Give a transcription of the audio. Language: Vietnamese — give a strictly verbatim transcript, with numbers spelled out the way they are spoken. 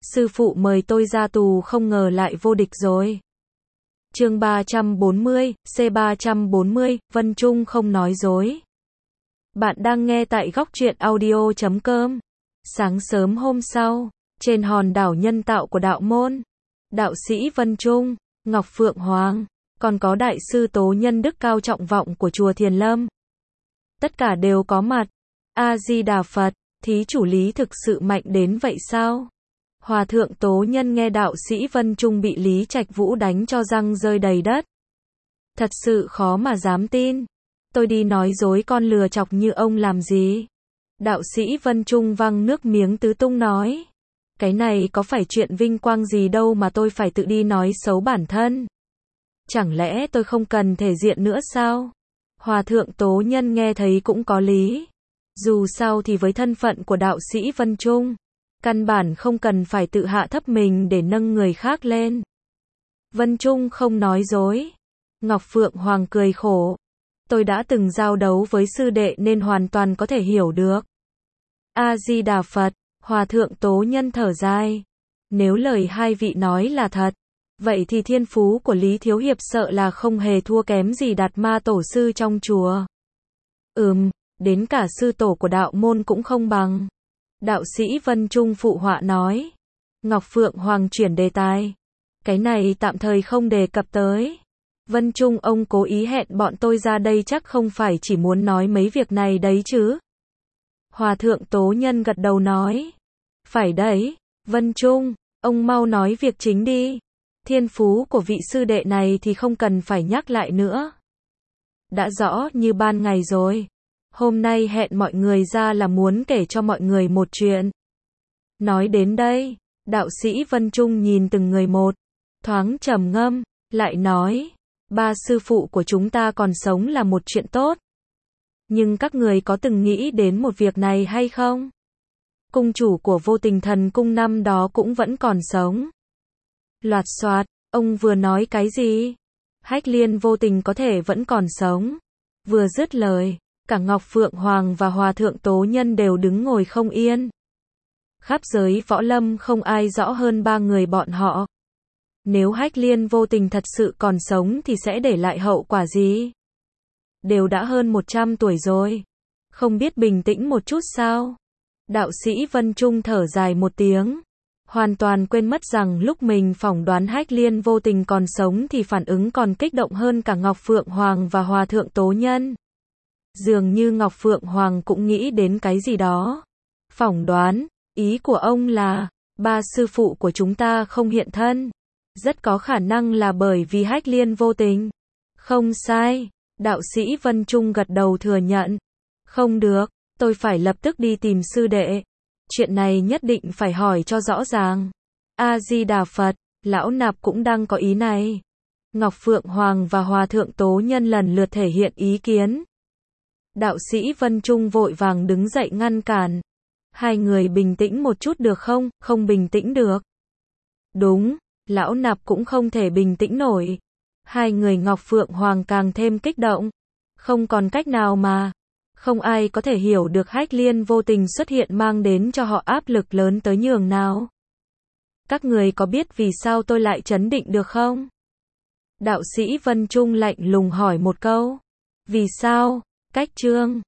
sư phụ mời tôi ra tù không ngờ lại vô địch rồi. Chương ba trăm bốn mươi, C ba trăm bốn mươi, Vân Trung không nói dối. Bạn đang nghe tại góc truyện audio chấm com. Sáng sớm hôm sau, trên hòn đảo nhân tạo của đạo môn, đạo sĩ Vân Trung, Ngọc Phượng Hoàng, còn có đại sư Tố Nhân Đức cao trọng vọng của chùa Thiền Lâm. Tất cả đều có mặt. A-di-đà Phật, thí chủ Lý thực sự mạnh đến vậy sao? Hòa thượng Tố Nhân nghe đạo sĩ Vân Trung bị Lý Trạch Vũ đánh cho răng rơi đầy đất. Thật sự khó mà dám tin. Tôi đi nói dối con lừa chọc như ông làm gì? Đạo sĩ Vân Trung văng nước miếng tứ tung nói. Cái này có phải chuyện vinh quang gì đâu mà tôi phải tự đi nói xấu bản thân. Chẳng lẽ tôi không cần thể diện nữa sao? Hòa thượng Tố Nhân nghe thấy cũng có lý. Dù sao thì với thân phận của đạo sĩ Vân Trung, căn bản không cần phải tự hạ thấp mình để nâng người khác lên. Vân Trung không nói dối. Ngọc Phượng Hoàng cười khổ. Tôi đã từng giao đấu với sư đệ nên hoàn toàn có thể hiểu được. A-di-đà Phật, Hòa thượng Tố Nhân thở dài. Nếu lời hai vị nói là thật, vậy thì thiên phú của Lý Thiếu Hiệp sợ là không hề thua kém gì Đạt Ma Tổ Sư trong chùa. Ừm, đến cả sư tổ của đạo môn cũng không bằng. Đạo sĩ Vân Trung phụ họa nói. Ngọc Phượng Hoàng chuyển đề tài. Cái này tạm thời không đề cập tới. Vân Trung ông cố ý hẹn bọn tôi ra đây chắc không phải chỉ muốn nói mấy việc này đấy chứ. Hòa thượng Tố Nhân gật đầu nói. Phải đấy, Vân Trung, ông mau nói việc chính đi. Thiên phú của vị sư đệ này thì không cần phải nhắc lại nữa. Đã rõ như ban ngày rồi. Hôm nay hẹn mọi người ra là muốn kể cho mọi người một chuyện. Nói đến đây, đạo sĩ Vân Trung nhìn từng người một, thoáng trầm ngâm, lại nói, ba sư phụ của chúng ta còn sống là một chuyện tốt. Nhưng các người có từng nghĩ đến một việc này hay không? Cung chủ của Vô Tình Thần Cung năm đó cũng vẫn còn sống. Loạt xoạt, ông vừa nói cái gì? Hách Liên Vô Tình có thể vẫn còn sống. Vừa dứt lời, cả Ngọc Phượng Hoàng và Hòa thượng Tố Nhân đều đứng ngồi không yên. Khắp giới võ lâm không ai rõ hơn ba người bọn họ. Nếu Hách Liên Vô Tình thật sự còn sống thì sẽ để lại hậu quả gì? Đều đã hơn một trăm tuổi rồi. Không biết bình tĩnh một chút sao? Đạo sĩ Vân Trung thở dài một tiếng. Hoàn toàn quên mất rằng lúc mình phỏng đoán Hách Liên Vô Tình còn sống thì phản ứng còn kích động hơn cả Ngọc Phượng Hoàng và Hòa thượng Tố Nhân. Dường như Ngọc Phượng Hoàng cũng nghĩ đến cái gì đó. Phỏng đoán, ý của ông là, ba sư phụ của chúng ta không hiện thân. Rất có khả năng là bởi vì Hách Liên Vô Tình. Không sai, đạo sĩ Vân Trung gật đầu thừa nhận. Không được, tôi phải lập tức đi tìm sư đệ. Chuyện này nhất định phải hỏi cho rõ ràng. A-di-đà Phật, lão nạp cũng đang có ý này. Ngọc Phượng Hoàng và Hòa thượng Tố Nhân lần lượt thể hiện ý kiến. Đạo sĩ Vân Trung vội vàng đứng dậy ngăn cản. Hai người bình tĩnh một chút được không? Không bình tĩnh được. Đúng, lão nạp cũng không thể bình tĩnh nổi. Hai người Ngọc Phượng Hoàng càng thêm kích động. Không còn cách nào mà. Không ai có thể hiểu được Hách Liên Vô Tình xuất hiện mang đến cho họ áp lực lớn tới nhường nào. Các người có biết vì sao tôi lại trấn định được không? Đạo sĩ Vân Trung lạnh lùng hỏi một câu. Vì sao? Cách chương